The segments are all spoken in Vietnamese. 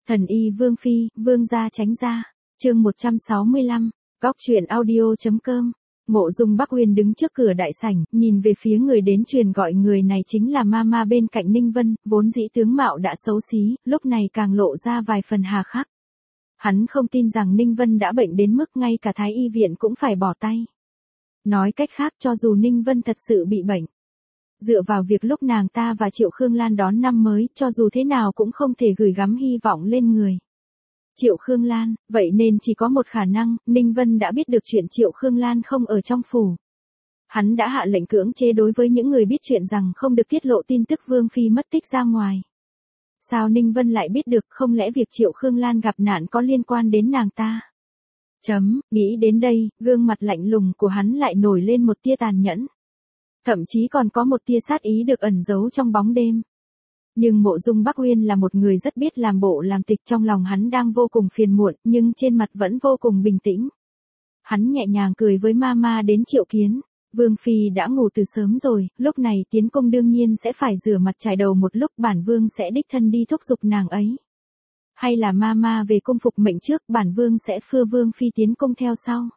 Thần y Vương Phi, Vương gia tránh ra. Chương 165, Góc truyện audio.com. Mộ Dung Bắc Uyên đứng trước cửa đại sảnh, nhìn về phía người đến truyền gọi người này chính là Mama bên cạnh Ninh Vân, vốn dĩ tướng mạo đã xấu xí, lúc này càng lộ ra vài phần hà khắc. Hắn không tin rằng Ninh Vân đã bệnh đến mức ngay cả Thái y viện cũng phải bỏ tay. Nói cách khác, cho dù Ninh Vân thật sự bị bệnh, dựa vào việc lúc nàng ta và Triệu Khương Lan đón năm mới, cho dù thế nào cũng không thể gửi gắm hy vọng lên người Triệu Khương Lan, vậy nên chỉ có một khả năng, Ninh Vân đã biết được chuyện Triệu Khương Lan không ở trong phủ. Hắn đã hạ lệnh cưỡng chế đối với những người biết chuyện rằng không được tiết lộ tin tức Vương Phi mất tích ra ngoài. Sao Ninh Vân lại biết được, không lẽ việc Triệu Khương Lan gặp nạn có liên quan đến nàng ta? Nghĩ đến đây, gương mặt lạnh lùng của hắn lại nổi lên một tia tàn nhẫn. Thậm chí còn có một tia sát ý được ẩn giấu trong bóng đêm. Nhưng Mộ Dung Bắc Uyên là một người rất biết làm bộ làm tịch, trong lòng hắn đang vô cùng phiền muộn, nhưng trên mặt vẫn vô cùng bình tĩnh. Hắn nhẹ nhàng cười với Mama đến triệu kiến. Vương Phi đã ngủ từ sớm rồi, lúc này tiến cung đương nhiên sẽ phải rửa mặt chải đầu một lúc, bản Vương sẽ đích thân đi thúc giục nàng ấy. Hay là Mama về cung phục mệnh trước, bản Vương sẽ phưa Vương Phi tiến cung theo sau.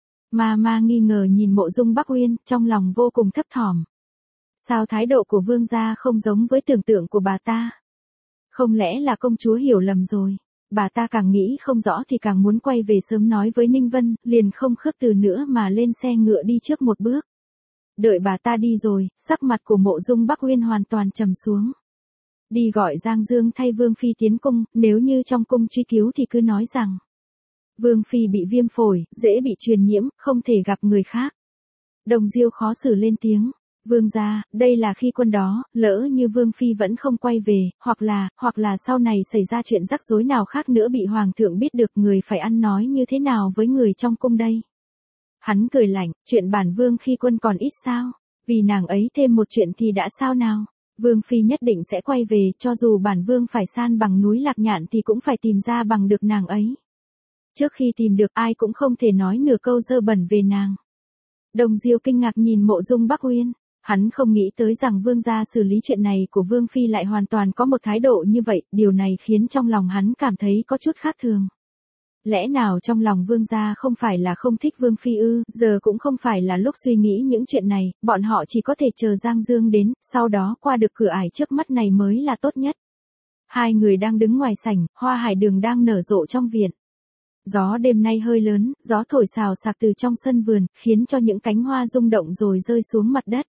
Mama nghi ngờ nhìn Mộ Dung Bắc Uyên, trong lòng vô cùng thấp thỏm. Sao thái độ của Vương gia không giống với tưởng tượng của bà ta? Không lẽ là công chúa hiểu lầm rồi? Bà ta càng nghĩ không rõ thì càng muốn quay về sớm nói với Ninh Vân, liền không khước từ nữa mà lên xe ngựa đi trước một bước. Đợi bà ta đi rồi, sắc mặt của Mộ Dung Bắc Uyên hoàn toàn trầm xuống. Đi gọi Giang Dương thay Vương Phi tiến cung, nếu như trong cung truy cứu thì cứ nói rằng Vương Phi bị viêm phổi, dễ bị truyền nhiễm, không thể gặp người khác. Đồng Diêu khó xử lên tiếng. Vương gia, đây là khi quân đó, lỡ như Vương Phi vẫn không quay về, hoặc là sau này xảy ra chuyện rắc rối nào khác nữa bị Hoàng thượng biết được, người phải ăn nói như thế nào với người trong cung đây? Hắn cười lạnh, chuyện bản Vương khi quân còn ít sao? Vì nàng ấy thêm một chuyện thì đã sao nào? Vương Phi nhất định sẽ quay về, cho dù bản Vương phải san bằng núi Lạc Nhạn thì cũng phải tìm ra bằng được nàng ấy. Trước khi tìm được, ai cũng không thể nói nửa câu dơ bẩn về nàng. Đồng Diêu kinh ngạc nhìn Mộ Dung Bắc Uyên. Hắn không nghĩ tới rằng Vương gia xử lý chuyện này của Vương Phi lại hoàn toàn có một thái độ như vậy, điều này khiến trong lòng hắn cảm thấy có chút khác thường. Lẽ nào trong lòng Vương gia không phải là không thích Vương Phi ư? Giờ cũng không phải là lúc suy nghĩ những chuyện này, bọn họ chỉ có thể chờ Giang Dương đến, sau đó qua được cửa ải trước mắt này mới là tốt nhất. Hai người đang đứng ngoài sảnh, hoa hải đường đang nở rộ trong viện. Gió đêm nay hơi lớn, gió thổi xào xạc từ trong sân vườn, khiến cho những cánh hoa rung động rồi rơi xuống mặt đất.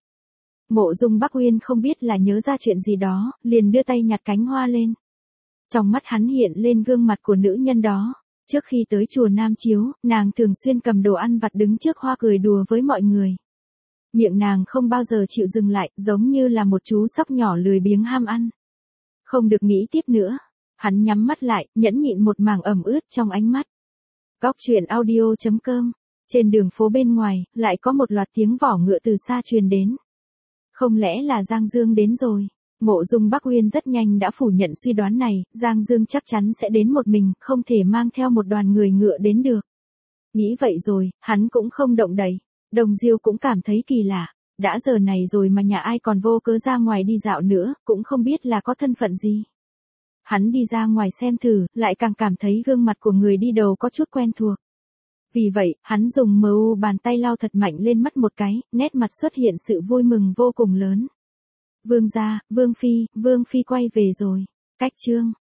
Mộ Dung Bắc Uyên không biết là nhớ ra chuyện gì đó, liền đưa tay nhặt cánh hoa lên. Trong mắt hắn hiện lên gương mặt của nữ nhân đó. Trước khi tới chùa Nam Chiếu, nàng thường xuyên cầm đồ ăn vặt đứng trước hoa cười đùa với mọi người. Miệng nàng không bao giờ chịu dừng lại, giống như là một chú sóc nhỏ lười biếng ham ăn. Không được nghĩ tiếp nữa. Hắn nhắm mắt lại, nhẫn nhịn một mảng ẩm ướt trong ánh mắt. Góc truyện audio.com. Trên đường phố bên ngoài, lại có một loạt tiếng vỏ ngựa từ xa truyền đến. Không lẽ là Giang Dương đến rồi? Mộ Dung Bắc Uyên rất nhanh đã phủ nhận suy đoán này, Giang Dương chắc chắn sẽ đến một mình, không thể mang theo một đoàn người ngựa đến được. Nghĩ vậy rồi, hắn cũng không động đậy. Đồng Diêu cũng cảm thấy kỳ lạ, đã giờ này rồi mà nhà ai còn vô cớ ra ngoài đi dạo nữa, cũng không biết là có thân phận gì. Hắn đi ra ngoài xem thử, lại càng cảm thấy gương mặt của người đi đầu có chút quen thuộc. Vì vậy, hắn dùng bàn tay lau thật mạnh lên mắt một cái, nét mặt xuất hiện sự vui mừng vô cùng lớn. Vương gia, Vương Phi quay về rồi. Cách chương